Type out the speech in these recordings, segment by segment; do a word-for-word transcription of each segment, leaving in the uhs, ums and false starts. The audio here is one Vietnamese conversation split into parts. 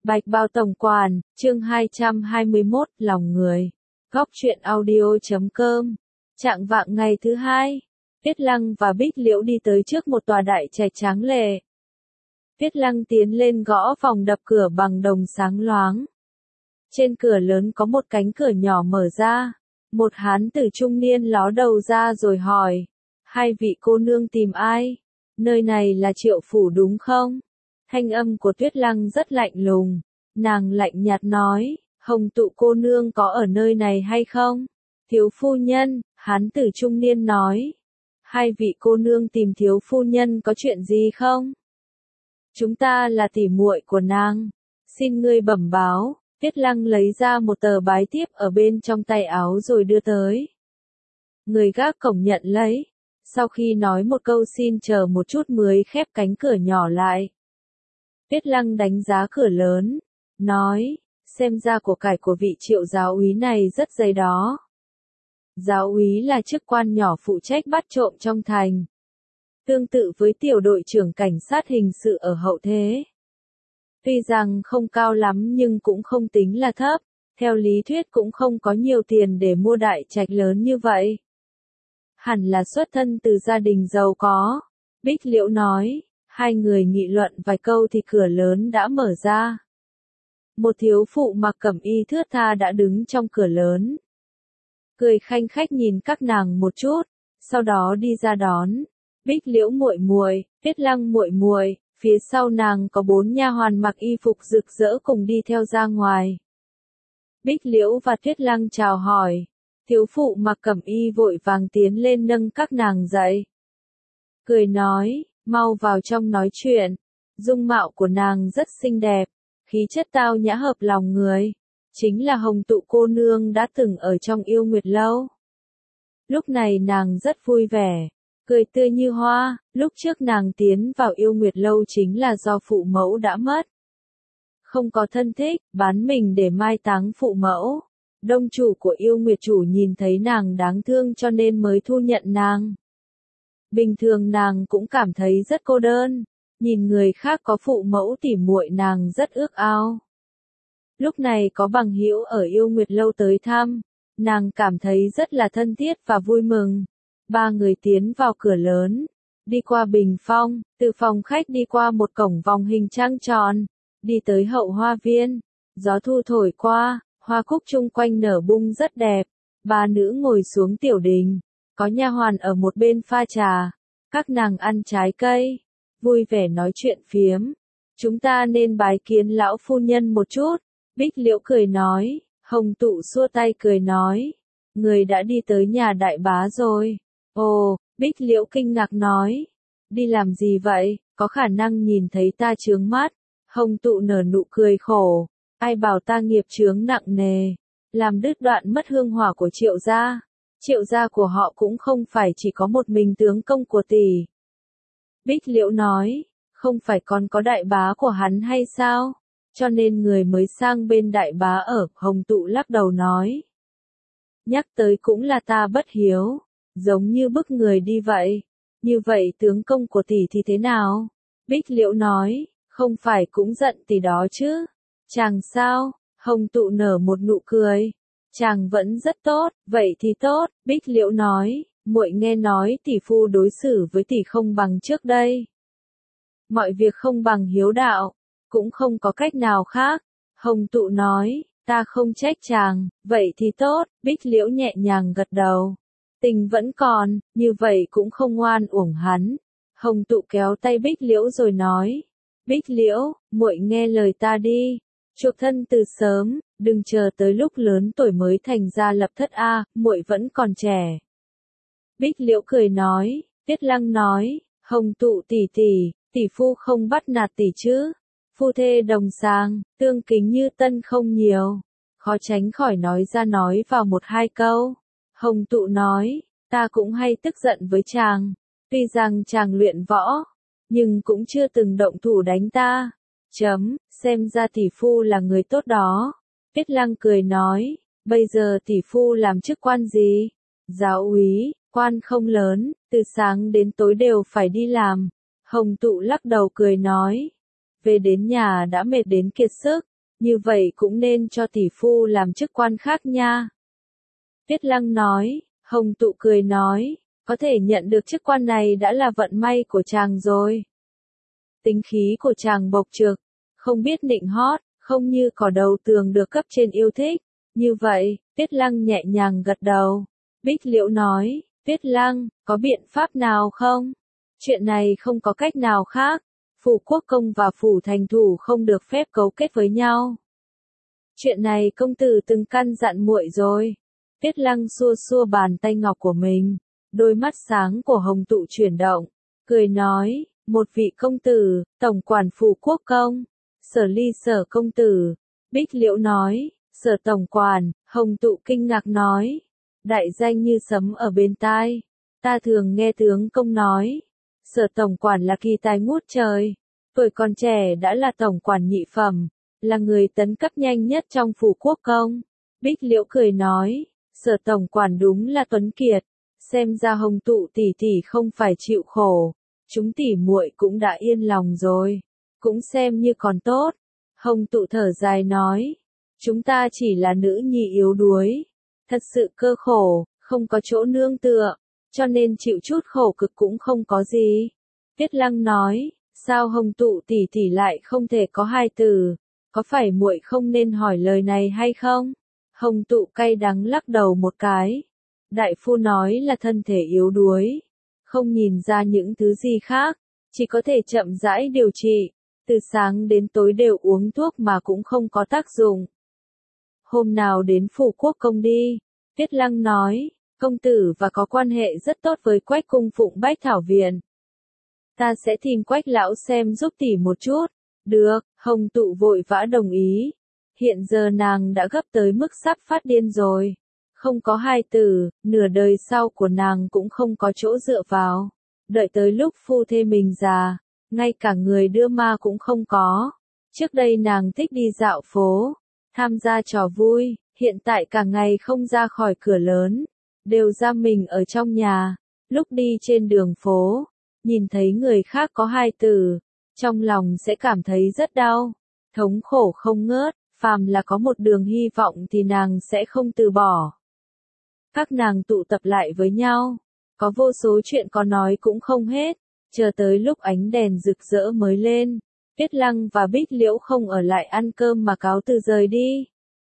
Bạch Bao Tổng Quản, chương hai trăm hai mươi mốt, lòng người. Góc truyện audio chấm com. Trạng vạng ngày thứ hai, Tuyết Lăng và Bích Liễu đi tới trước một tòa đại trạch tráng lệ. Tuyết Lăng tiến lên gõ phòng đập cửa bằng đồng sáng loáng. Trên cửa lớn có một cánh cửa nhỏ mở ra. Một hán tử trung niên ló đầu ra rồi hỏi. Hai vị cô nương tìm ai? Nơi này là Triệu Phủ đúng không? Thanh âm của Tuyết Lăng rất lạnh lùng. Nàng lạnh nhạt nói, Hồng Tụ cô nương có ở nơi này hay không? Thiếu phu nhân, hán tử trung niên nói. Hai vị cô nương tìm thiếu phu nhân có chuyện gì không? Chúng ta là tỉ muội của nàng. Xin ngươi bẩm báo. Tuyết Lăng lấy ra một tờ bái thiếp ở bên trong tay áo rồi đưa tới. Người gác cổng nhận lấy. Sau khi nói một câu xin chờ một chút mới khép cánh cửa nhỏ lại. Tuyết Lăng đánh giá cửa lớn, nói, xem ra của cải của vị Triệu giáo úy này rất dày đó. Giáo úy là chức quan nhỏ phụ trách bắt trộm trong thành. Tương tự với tiểu đội trưởng cảnh sát hình sự ở hậu thế. Tuy rằng không cao lắm nhưng cũng không tính là thấp, theo lý thuyết cũng không có nhiều tiền để mua đại trạch lớn như vậy. Hẳn là xuất thân từ gia đình giàu có, Bích Liễu nói. Hai người nghị luận vài câu thì cửa lớn đã mở ra. Một thiếu phụ mặc cẩm y thướt tha đã đứng trong cửa lớn. Cười khanh khách nhìn các nàng một chút, sau đó đi ra đón. Bích Liễu muội muội, Tuyết Lăng muội muội, phía sau nàng có bốn nha hoàn mặc y phục rực rỡ cùng đi theo ra ngoài. Bích Liễu và Tuyết Lăng chào hỏi. Thiếu phụ mặc cẩm y vội vàng tiến lên nâng các nàng dậy. Cười nói. Mau vào trong nói chuyện. Dung mạo của nàng rất xinh đẹp, khí chất tao nhã hợp lòng người. Chính là Hồng Tụ cô nương đã từng ở trong Yêu Nguyệt Lâu. Lúc này nàng rất vui vẻ, cười tươi như hoa. Lúc trước nàng tiến vào Yêu Nguyệt Lâu chính là do phụ mẫu đã mất. Không có thân thích, bán mình để mai táng phụ mẫu. Đông chủ của Yêu Nguyệt chủ nhìn thấy nàng đáng thương cho nên mới thu nhận nàng. Bình thường nàng cũng cảm thấy rất cô đơn, nhìn người khác có phụ mẫu tỉ muội nàng rất ước ao. Lúc này có bằng hữu ở Yêu Nguyệt Lâu tới thăm, nàng cảm thấy rất là thân thiết và vui mừng. Ba người tiến vào cửa lớn, đi qua bình phong, từ phòng khách đi qua một cổng vòng hình trăng tròn, đi tới hậu hoa viên. Gió thu thổi qua, hoa cúc chung quanh nở bung rất đẹp. Ba nữ ngồi xuống tiểu đình. Có nha hoàn ở một bên pha trà, các nàng ăn trái cây, vui vẻ nói chuyện phiếm. Chúng ta nên bái kiến lão phu nhân một chút. Bích Liễu cười nói, Hồng Tụ xua tay cười nói, người đã đi tới nhà đại bá rồi. Ồ, Bích Liễu kinh ngạc nói, đi làm gì vậy, có khả năng nhìn thấy ta chướng mắt. Hồng Tụ nở nụ cười khổ, ai bảo ta nghiệp chướng nặng nề, làm đứt đoạn mất hương hỏa của Triệu gia. Triệu gia của họ cũng không phải chỉ có một mình tướng công của tỷ. Bích Liễu nói, không phải còn có đại bá của hắn hay sao? Cho nên người mới sang bên đại bá ở. Hồng Tụ lắc đầu nói. Nhắc tới cũng là ta bất hiếu, giống như bức người đi vậy. Như vậy tướng công của tỷ thì thế nào? Bích Liễu nói, không phải cũng giận tỷ đó chứ? Chàng sao? Hồng Tụ nở một nụ cười. Chàng vẫn rất tốt, vậy thì tốt. Bích Liễu nói, muội nghe nói tỷ phu đối xử với tỷ không bằng trước đây. Mọi việc không bằng hiếu đạo, cũng không có cách nào khác. Hồng Tụ nói, ta không trách chàng, vậy thì tốt. Bích Liễu nhẹ nhàng gật đầu. Tình vẫn còn, như vậy cũng không oan uổng hắn. Hồng Tụ kéo tay Bích Liễu rồi nói, Bích Liễu, muội nghe lời ta đi. Chuộc thân từ sớm, đừng chờ tới lúc lớn tuổi mới thành ra lập thất a, muội vẫn còn trẻ. Bích Liễu cười nói, Tuyết Lăng nói, Hồng Tụ tỷ tỷ, tỷ phu không bắt nạt tỷ chứ? Phu thê đồng sang, tương kính như tân không nhiều, khó tránh khỏi nói ra nói vào một hai câu. Hồng Tụ nói, ta cũng hay tức giận với chàng, tuy rằng chàng luyện võ, nhưng cũng chưa từng động thủ đánh ta. Chấm, xem ra tỷ phu là người tốt đó. Tuyết Lăng cười nói, bây giờ tỷ phu làm chức quan gì? Giáo úy, quan không lớn, từ sáng đến tối đều phải đi làm. Hồng Tụ lắc đầu cười nói, về đến nhà đã mệt đến kiệt sức, như vậy cũng nên cho tỷ phu làm chức quan khác nha. Tuyết Lăng nói, Hồng Tụ cười nói, có thể nhận được chức quan này đã là vận may của chàng rồi. Tính khí của chàng bộc trực, không biết nịnh hót, không như cỏ đầu tường được cấp trên yêu thích. Như vậy, Tuyết Lăng nhẹ nhàng gật đầu. Bích Liễu nói, Tuyết Lăng, có biện pháp nào không? Chuyện này không có cách nào khác. Phủ quốc công và phủ thành thủ không được phép cấu kết với nhau. Chuyện này công tử từng căn dặn muội rồi. Tuyết Lăng xua xua bàn tay ngọc của mình. Đôi mắt sáng của Hồng Tụ chuyển động. Cười nói, một vị công tử, tổng quản phủ quốc công. Sở Ly Sở công tử. Bích Liễu nói, Sở tổng quản. Hồng Tụ kinh ngạc nói, đại danh như sấm ở bên tai. Ta thường nghe tướng công nói, Sở tổng quản là kỳ tài ngút trời. Tuổi còn trẻ đã là tổng quản nhị phẩm, là người tấn cấp nhanh nhất trong phủ quốc công. Bích Liễu cười nói, Sở tổng quản đúng là tuấn kiệt. Xem ra Hồng Tụ tỷ tỷ không phải chịu khổ. Chúng tỷ muội cũng đã yên lòng rồi. Cũng xem như còn tốt. Hồng Tụ thở dài nói, chúng ta chỉ là nữ nhi yếu đuối. Thật sự cơ khổ, không có chỗ nương tựa. Cho nên chịu chút khổ cực cũng không có gì. Tuyết Lăng nói, sao Hồng Tụ tỷ tỷ lại không thể có hai từ? Có phải muội không nên hỏi lời này hay không? Hồng Tụ cay đắng lắc đầu một cái. Đại phu nói là thân thể yếu đuối. Không nhìn ra những thứ gì khác. Chỉ có thể chậm rãi điều trị. Từ sáng đến tối đều uống thuốc mà cũng không có tác dụng. Hôm nào đến phủ quốc công đi. Tuyết Lăng nói, công tử và có quan hệ rất tốt với Quách cung phụng Bách Thảo Viện. Ta sẽ tìm Quách lão xem giúp tỷ một chút. Được, Hồng Tụ vội vã đồng ý. Hiện giờ nàng đã gấp tới mức sắp phát điên rồi. Không có hai từ, nửa đời sau của nàng cũng không có chỗ dựa vào. Đợi tới lúc phu thê mình già, ngay cả người đưa ma cũng không có. Trước đây nàng thích đi dạo phố, tham gia trò vui, hiện tại cả ngày không ra khỏi cửa lớn, đều ra mình ở trong nhà. Lúc đi trên đường phố, nhìn thấy người khác có hai từ, trong lòng sẽ cảm thấy rất đau, thống khổ không ngớt, phàm là có một đường hy vọng thì nàng sẽ không từ bỏ. Các nàng tụ tập lại với nhau, có vô số chuyện có nói cũng không hết, chờ tới lúc ánh đèn rực rỡ mới lên. Tuyết Lăng và Bích Liễu không ở lại ăn cơm mà cáo từ rời đi.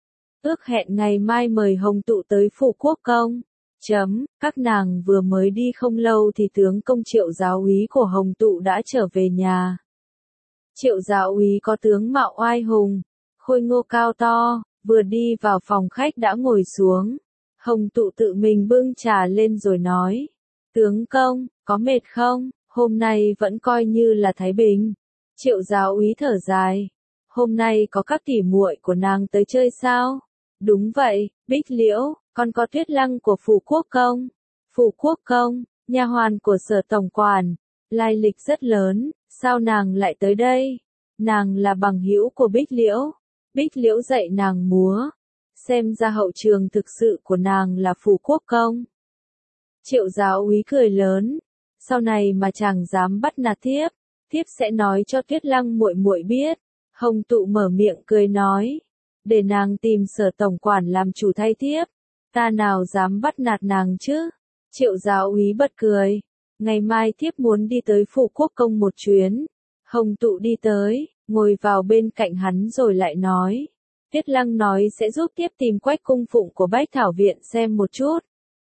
Ước hẹn ngày mai mời Hồng Tụ tới phủ quốc công. Chấm, các nàng vừa mới đi không lâu thì tướng công Triệu giáo úy của Hồng Tụ đã trở về nhà. Triệu giáo úy có tướng mạo oai hùng, khôi ngô cao to, vừa đi vào phòng khách đã ngồi xuống. Hồng Tụ tự mình bưng trà lên rồi nói, tướng công, có mệt không? Hôm nay vẫn coi như là thái bình. Triệu giáo úy thở dài, hôm nay có các tỉ muội của nàng tới chơi sao? Đúng vậy, Bích Liễu, còn có Tuyết Lăng của phủ quốc công. Phủ quốc công, nha hoàn của Sở tổng quản, lai lịch rất lớn, sao nàng lại tới đây? Nàng là bằng hữu của Bích Liễu. Bích Liễu dạy nàng múa. Xem ra hậu trường thực sự của nàng là phủ quốc công. Triệu giáo úy cười lớn, sau này mà chàng dám bắt nạt thiếp, thiếp sẽ nói cho Tuyết Lăng muội muội biết. Hồng Tụ mở miệng cười nói, để nàng tìm Sở tổng quản làm chủ thay thiếp, ta nào dám bắt nạt nàng chứ? Triệu giáo úy bật cười, ngày mai thiếp muốn đi tới phủ quốc công một chuyến. Hồng Tụ đi tới, ngồi vào bên cạnh hắn rồi lại nói, Tuyết Lăng nói sẽ giúp thiếp tìm Quách cung phụng của Bách Thảo Viện xem một chút.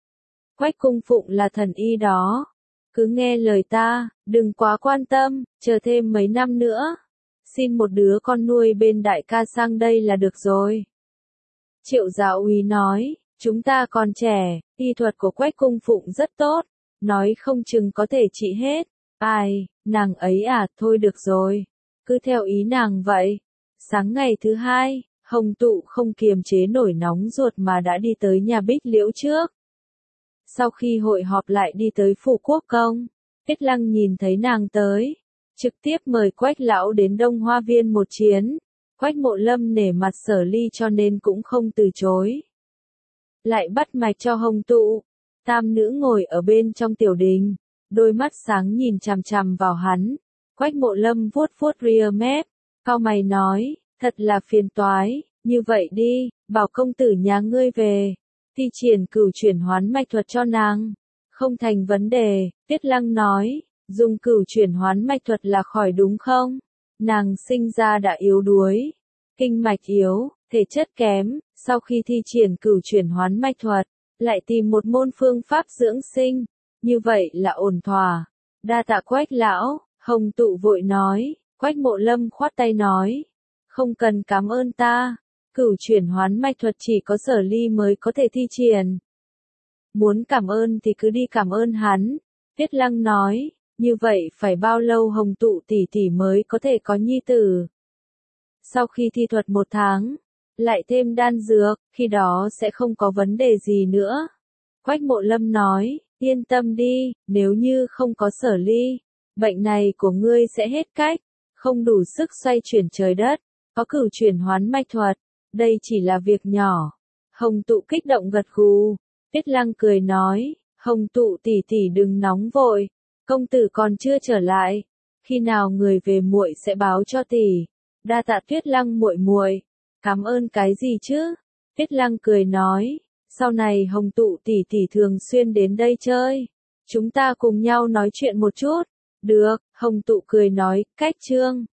Quách cung phụng là thần y đó. Cứ nghe lời ta, đừng quá quan tâm, chờ thêm mấy năm nữa. Xin một đứa con nuôi bên đại ca sang đây là được rồi. Triệu giáo úy nói, chúng ta còn trẻ, y thuật của Quách cung phụng rất tốt, nói không chừng có thể trị hết. Ai, nàng ấy à, thôi được rồi, cứ theo ý nàng vậy. Sáng ngày thứ hai, Hồng Tụ không kiềm chế nổi nóng ruột mà đã đi tới nhà Bích Liễu trước. Sau khi hội họp lại đi tới phủ quốc công, Tuyết Lăng nhìn thấy nàng tới, trực tiếp mời Quách lão đến Đông Hoa Viên một chuyến. Quách Mộ Lâm nể mặt Sở Ly cho nên cũng không từ chối. Lại bắt mạch cho Hồng Tụ. Tam nữ ngồi ở bên trong tiểu đình, đôi mắt sáng nhìn chằm chằm vào hắn. Quách Mộ Lâm vuốt vuốt ria mép, cau mày nói, Thật là phiền toái, như vậy đi, bảo công tử nhà ngươi về, thi triển cửu chuyển hoán mạch thuật cho nàng. Không thành vấn đề, Tiết Lăng nói, dùng cửu chuyển hoán mạch thuật là khỏi đúng không? Nàng sinh ra đã yếu đuối, kinh mạch yếu, thể chất kém, sau khi thi triển cửu chuyển hoán mạch thuật, lại tìm một môn phương pháp dưỡng sinh, như vậy là ổn thỏa. Đa tạ Quách lão, Hồng Tụ vội nói, Quách Mộ Lâm khoát tay nói, không cần cảm ơn ta, cửu chuyển hoán mạch thuật chỉ có Sở Ly mới có thể thi triển. Muốn cảm ơn thì cứ đi cảm ơn hắn, Tiết Lăng nói, như vậy phải bao lâu Hồng Tụ tỷ tỷ mới có thể có nhi tử? Sau khi thi thuật một tháng, lại thêm đan dược, khi đó sẽ không có vấn đề gì nữa. Quách Mộ Lâm nói, yên tâm đi, nếu như không có Sở Ly, bệnh này của ngươi sẽ hết cách, không đủ sức xoay chuyển trời đất, có cửu chuyển hoán mạch thuật, đây chỉ là việc nhỏ. Hồng Tụ kích động gật gù, Tiết Lăng cười nói, Hồng Tụ tỷ tỷ đừng nóng vội, công tử còn chưa trở lại, khi nào người về muội sẽ báo cho tỷ. Đa tạ Tiết Lăng muội muội, cảm ơn cái gì chứ? Tiết Lăng cười nói, sau này Hồng Tụ tỷ tỷ thường xuyên đến đây chơi, chúng ta cùng nhau nói chuyện một chút. Được, Hồng Tụ cười nói, cách chương